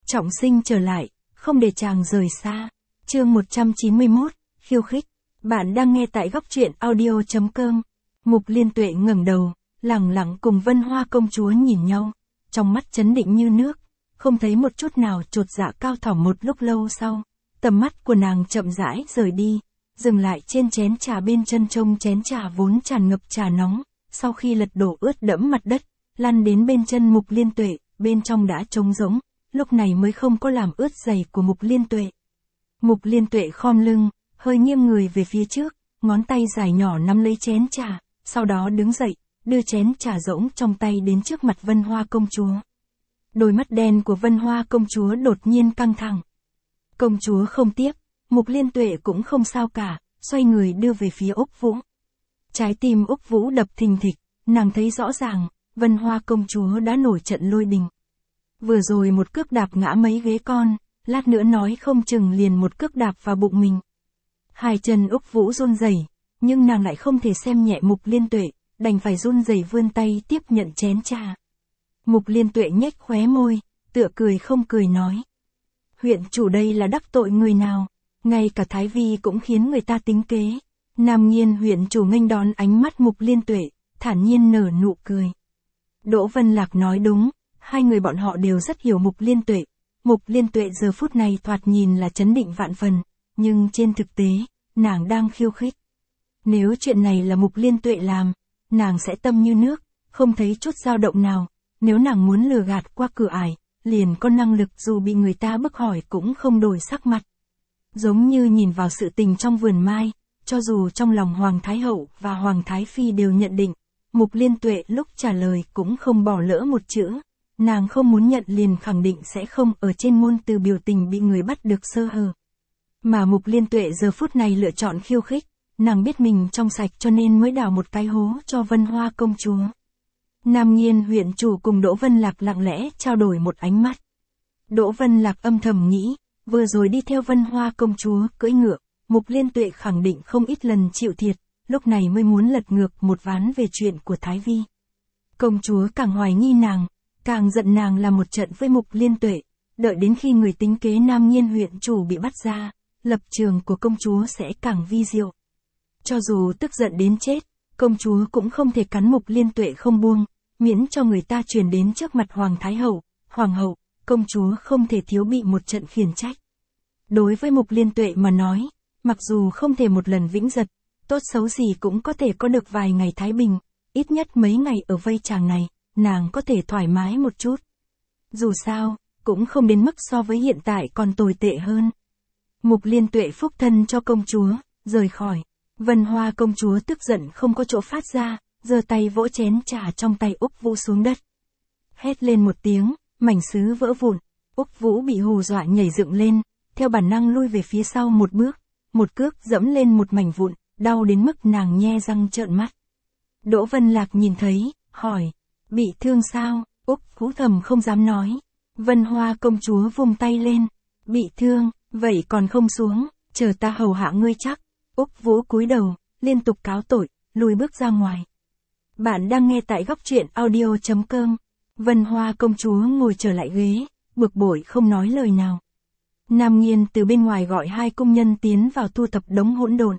trọng sinh trở lại, không để chàng rời xa. Chương 191, khiêu khích. Bạn đang nghe tại góc truyện audio.com. Mục Liên Tuệ ngẩng đầu, lẳng lặng cùng Vân Hoa công chúa nhìn nhau, trong mắt chấn định như nước, không thấy một chút nào chột dạ cao thỏm. Một lúc lâu sau, tầm mắt của nàng chậm rãi rời đi, dừng lại trên chén trà bên chân. Trông chén trà vốn tràn ngập trà nóng, sau khi lật đổ ướt đẫm mặt đất, lăn đến bên chân Mục Liên Tuệ, bên trong đã trống rỗng, lúc này mới không có làm ướt giày của Mục Liên Tuệ. Mục Liên Tuệ khom lưng, hơi nghiêng người về phía trước, ngón tay dài nhỏ nắm lấy chén trà, sau đó đứng dậy, đưa chén trà rỗng trong tay đến trước mặt Vân Hoa công chúa. Đôi mắt đen của Vân Hoa công chúa đột nhiên căng thẳng. Công chúa không tiếp, Mục Liên Tuệ cũng không sao cả, xoay người đưa về phía Úc Vũ. Trái tim Úc Vũ đập thình thịch, nàng thấy rõ ràng, Vân Hoa công chúa đã nổi trận lôi đình. Vừa rồi một cước đạp ngã mấy ghế con, lát nữa nói không chừng liền một cước đạp vào bụng mình. Hai chân Úc Vũ run rẩy, nhưng nàng lại không thể xem nhẹ Mục Liên Tuệ, đành phải run rẩy vươn tay tiếp nhận chén trà. Mục Liên Tuệ nhếch khóe môi, tựa cười không cười nói: "Huyện chủ đây là đắc tội người nào, ngay cả Thái Vi cũng khiến người ta tính kế." Nam Nghiên huyện chủ nghênh đón ánh mắt Mục Liên Tuệ, thản nhiên nở nụ cười. Đỗ Vân Lạc nói đúng, hai người bọn họ đều rất hiểu Mục Liên Tuệ. Mục Liên Tuệ giờ phút này thoạt nhìn là chấn định vạn phần, nhưng trên thực tế, nàng đang khiêu khích. Nếu chuyện này là Mục Liên Tuệ làm, nàng sẽ tâm như nước, không thấy chút dao động nào. Nếu nàng muốn lừa gạt qua cửa ải, liền có năng lực dù bị người ta bức hỏi cũng không đổi sắc mặt. Giống như nhìn vào sự tình trong vườn mai, cho dù trong lòng Hoàng Thái Hậu và Hoàng Thái Phi đều nhận định, Mục Liên Tuệ lúc trả lời cũng không bỏ lỡ một chữ. Nàng không muốn nhận liền khẳng định sẽ không ở trên ngôn từ biểu tình bị người bắt được sơ hở. Mà Mục Liên Tuệ giờ phút này lựa chọn khiêu khích, nàng biết mình trong sạch cho nên mới đào một cái hố cho Vân Hoa công chúa. Nam Nghiên huyện chủ cùng Đỗ Vân Lạc lặng lẽ trao đổi một ánh mắt. Đỗ Vân Lạc âm thầm nghĩ, vừa rồi đi theo Vân Hoa công chúa cưỡi ngựa, Mục Liên Tuệ khẳng định không ít lần chịu thiệt, lúc này mới muốn lật ngược một ván về chuyện của Thái Vi. Công chúa càng hoài nghi nàng, càng giận nàng làm một trận với Mục Liên Tuệ, đợi đến khi người tính kế Nam Nghiên huyện chủ bị bắt ra, lập trường của công chúa sẽ càng vi diệu. Cho dù tức giận đến chết, công chúa cũng không thể cắn Mục Liên Tuệ không buông, miễn cho người ta truyền đến trước mặt Hoàng Thái Hậu, Hoàng hậu, công chúa không thể thiếu bị một trận khiển trách. Đối với Mục Liên Tuệ mà nói, mặc dù không thể một lần vĩnh giật, tốt xấu gì cũng có thể có được vài ngày thái bình, ít nhất mấy ngày ở vây tràng này, nàng có thể thoải mái một chút. Dù sao, cũng không đến mức so với hiện tại còn tồi tệ hơn. Mục Liên Tuệ phúc thân cho công chúa, rời khỏi. Vân Hoa công chúa tức giận không có chỗ phát ra, giơ tay vỗ chén trà trong tay Úc Vũ xuống đất. Hét lên một tiếng, mảnh sứ vỡ vụn. Úc Vũ bị hù dọa nhảy dựng lên, theo bản năng lui về phía sau một bước, một cước dẫm lên một mảnh vụn, đau đến mức nàng nhe răng trợn mắt. Đỗ Vân Lạc nhìn thấy, hỏi: "Bị thương sao?" Úc Vũ thầm không dám nói. Vân Hoa công chúa vung tay lên: "Bị thương, vậy còn không xuống, chờ ta hầu hạ ngươi chắc." Úc Vũ cúi đầu, liên tục cáo tội, lùi bước ra ngoài. Bạn đang nghe tại góc truyện audio.com. Vân Hoa công chúa ngồi trở lại ghế, bực bội không nói lời nào. Nam Nghiên từ bên ngoài gọi hai cung nhân tiến vào thu thập đống hỗn độn.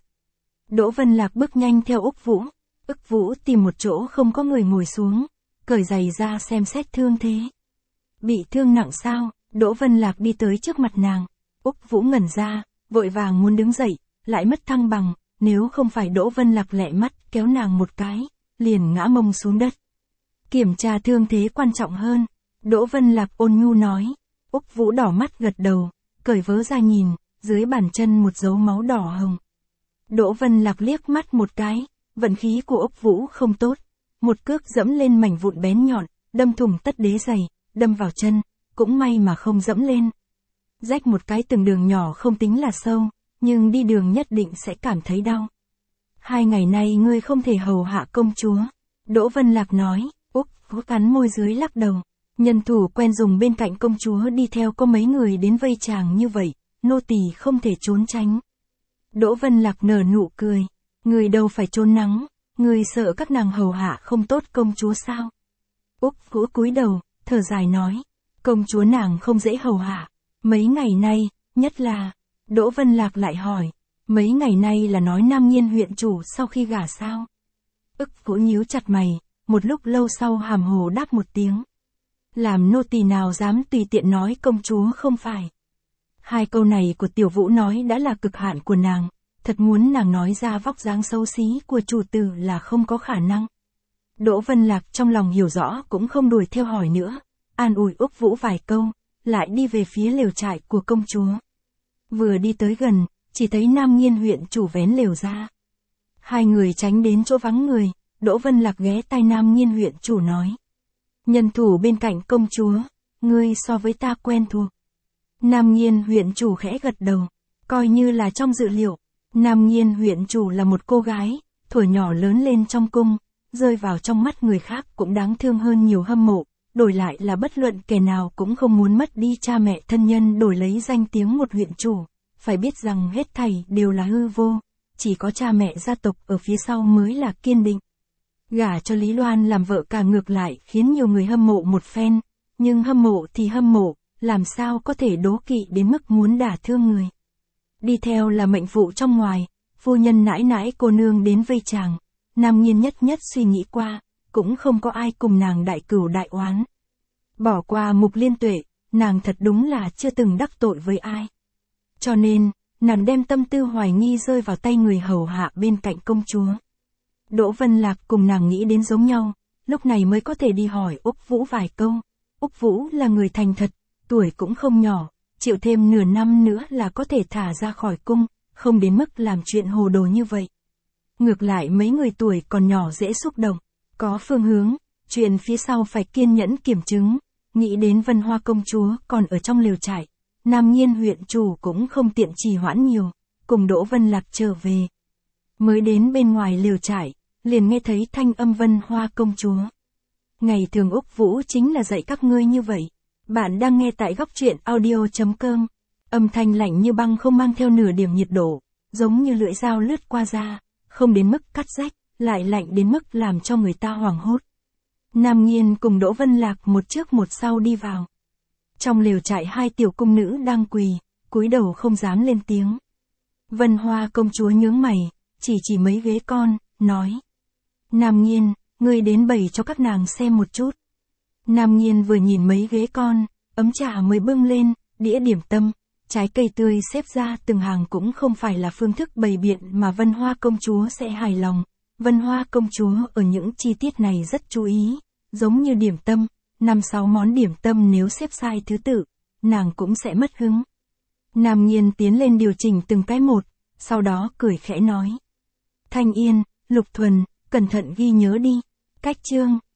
Đỗ Vân Lạc bước nhanh theo Úc Vũ. Úc Vũ tìm một chỗ không có người ngồi xuống, cởi giày ra xem xét thương thế. "Bị thương nặng sao?" Đỗ Vân Lạc đi tới trước mặt nàng. Úc Vũ ngẩn ra, vội vàng muốn đứng dậy, lại mất thăng bằng, nếu không phải Đỗ Vân Lạc lẹ mắt kéo nàng một cái, liền ngã mông xuống đất. "Kiểm tra thương thế quan trọng hơn." Đỗ Vân Lạc ôn nhu nói. Úc Vũ đỏ mắt gật đầu, cởi vớ ra nhìn, dưới bàn chân một dấu máu đỏ hồng. Đỗ Vân Lạc liếc mắt một cái, vận khí của Úc Vũ không tốt, một cước dẫm lên mảnh vụn bén nhọn, đâm thủng tất đế giày, đâm vào chân, cũng may mà không dẫm lên. Rách một cái từng đường nhỏ không tính là sâu, nhưng đi đường nhất định sẽ cảm thấy đau. "2 ngày nay ngươi không thể hầu hạ công chúa." Đỗ Vân Lạc nói. Úc Vũ cắn môi dưới lắc đầu. Nhân thủ quen dùng bên cạnh công chúa đi theo có mấy người đến vây chàng như vậy, nô tỳ không thể trốn tránh. Đỗ Vân Lạc nở nụ cười. "Người đâu phải trốn nắng, người sợ các nàng hầu hạ không tốt công chúa sao?" Úc Vũ cúi đầu, thở dài nói. Công chúa nàng không dễ hầu hạ. Mấy ngày nay, nhất là, Đỗ Vân Lạc lại hỏi, mấy ngày nay là nói Nam Nghiên huyện chủ sau khi gả sao? Ức Vũ nhíu chặt mày, một lúc lâu sau hàm hồ đáp một tiếng. Làm nô tỳ nào dám tùy tiện nói công chúa không phải. Hai câu này của Tiểu Vũ nói đã là cực hạn của nàng, thật muốn nàng nói ra vóc dáng xấu xí của chủ tử là không có khả năng. Đỗ Vân Lạc trong lòng hiểu rõ cũng không đuổi theo hỏi nữa, an ủi Úc Vũ vài câu, lại đi về phía lều trại của công chúa. Vừa đi tới gần, chỉ thấy Nam Nghiên huyện chủ vén lều ra. Hai người tránh đến chỗ vắng người, Đỗ Vân Lạc ghé tai Nam Nghiên huyện chủ nói. Nhân thủ bên cạnh công chúa, ngươi so với ta quen thuộc. Nam Nghiên huyện chủ khẽ gật đầu, coi như là trong dự liệu. Nam Nghiên huyện chủ là một cô gái, thuở nhỏ lớn lên trong cung, rơi vào trong mắt người khác cũng đáng thương hơn nhiều hâm mộ, đổi lại là bất luận kẻ nào cũng không muốn mất đi cha mẹ thân nhân đổi lấy danh tiếng một huyện chủ, phải biết rằng hết thảy đều là hư vô, chỉ có cha mẹ gia tộc ở phía sau mới là kiên định. Gả cho Lý Loan làm vợ cả ngược lại khiến nhiều người hâm mộ một phen, nhưng hâm mộ thì hâm mộ, làm sao có thể đố kỵ đến mức muốn đả thương người. Đi theo là mệnh phụ trong ngoài, phu nhân nãi nãi cô nương đến vây chàng, Nam Nghiên nhất nhất suy nghĩ qua, cũng không có ai cùng nàng đại cửu đại oán. Bỏ qua Mục Liên Tuệ, nàng thật đúng là chưa từng đắc tội với ai. Cho nên, nàng đem tâm tư hoài nghi rơi vào tay người hầu hạ bên cạnh công chúa. Đỗ Vân Lạc cùng nàng nghĩ đến giống nhau, lúc này mới có thể đi hỏi Úc Vũ vài câu. Úc Vũ là người thành thật, tuổi cũng không nhỏ, chịu thêm nửa năm nữa là có thể thả ra khỏi cung, không đến mức làm chuyện hồ đồ như vậy. Ngược lại mấy người tuổi còn nhỏ dễ xúc động, có phương hướng, chuyện phía sau phải kiên nhẫn kiểm chứng. Nghĩ đến Vân Hoa công chúa còn ở trong lều trại, Nam Nghiên huyện chủ cũng không tiện trì hoãn nhiều, cùng Đỗ Vân Lạc trở về. Mới đến bên ngoài lều trại, liền nghe thấy thanh âm Vân Hoa công chúa. Ngày thường Úc Vũ chính là dạy các ngươi như vậy. Bạn đang nghe tại góc truyện audio.com. Âm thanh lạnh như băng không mang theo nửa điểm nhiệt độ, giống như lưỡi dao lướt qua da, không đến mức cắt rách, lại lạnh đến mức làm cho người ta hoảng hốt. Nam Nghiên cùng Đỗ Vân Lạc một trước một sau đi vào. Trong lều trại hai tiểu cung nữ đang quỳ, cúi đầu không dám lên tiếng. Vân Hoa công chúa nhướng mày, chỉ mấy ghế con, nói. Nam Nghiên, ngươi đến bày cho các nàng xem một chút. Nam Nghiên vừa nhìn mấy ghế con, ấm trà mới bưng lên, đĩa điểm tâm, trái cây tươi xếp ra từng hàng cũng không phải là phương thức bày biện mà Vân Hoa công chúa sẽ hài lòng. Vân Hoa công chúa ở những chi tiết này rất chú ý, giống như điểm tâm, 5-6 món điểm tâm nếu xếp sai thứ tự, nàng cũng sẽ mất hứng. Nam Nghiên tiến lên điều chỉnh từng cái một, sau đó cười khẽ nói. Thanh Yên, Lục Thuần, cẩn thận ghi nhớ đi. Cách chương